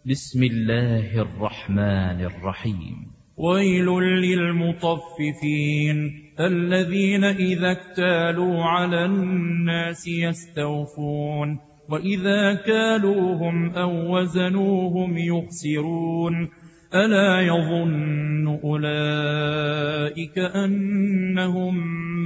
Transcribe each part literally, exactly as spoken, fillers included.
بسم الله الرحمن الرحيم. ويل للمطففين الذين إذا اكتالوا على الناس يستوفون وإذا كالوهم أو وزنوهم يخسرون ألا يظن أولئك أنهم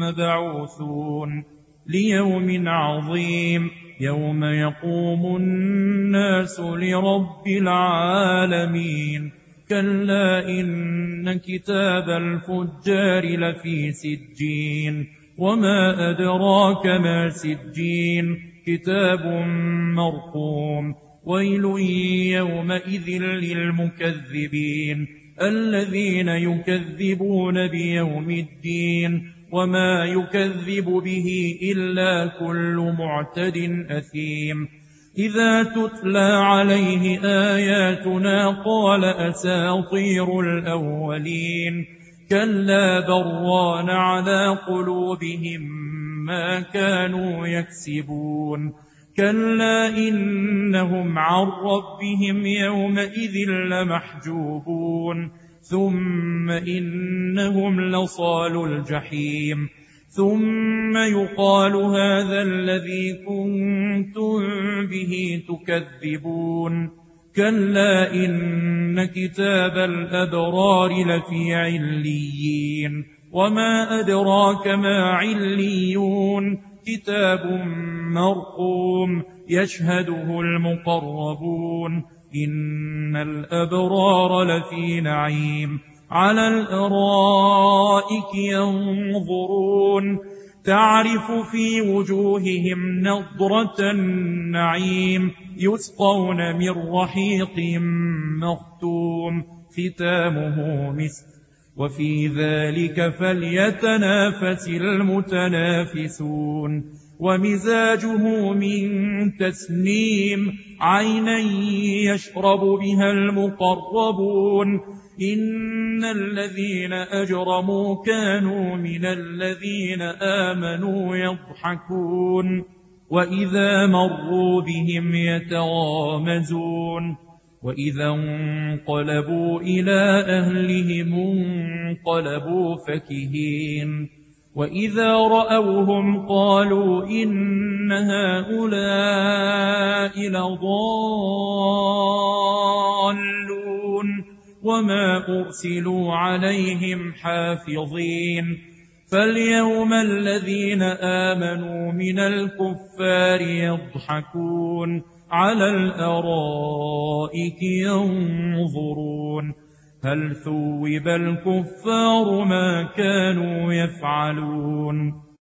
مبعوثون ليوم عظيم يوم يقوم الناس لرب العالمين كلا إن كتاب الفجار لفي سجين وما أدراك ما سجين كتاب مرقوم ويل يومئذ للمكذبين الذين يكذبون بيوم الدين وما يكذب به إلا كل معتد أثيم إذا تتلى عليه آياتنا قال أساطير الأولين كلا بران على قلوبهم ما كانوا يكسبون كلا إنهم عن ربهم يومئذ لمحجوبون ثم إنهم لصالو الجحيم ثم يقال هذا الذي كنتم به تكذبون كلا إن كتاب الأبرار لفي عليين وما أدراك ما عليون كتاب مرقوم يشهده المقربون إن الأبرار لفي نعيم على الأرائك ينظرون تعرف في وجوههم نضرة النعيم يسقون من رحيق مختوم ختامه مسك وفي ذلك فليتنافس المتنافسون ومزاجه من تسنيم عينا يشرب بها المقربون إن الذين أجرموا كانوا من الذين آمنوا يضحكون وإذا مروا بهم يتغامزون وإذا انقلبوا إلى أهلهم انقلبوا فكهين وإذا رأوهم قالوا إن هؤلاء لضالون وما أرسلوا عليهم حافظين فاليوم الذين آمنوا من الكفار يضحكون على الأرائك ينظرون هل ثوب الكفار ما كانوا يفعلون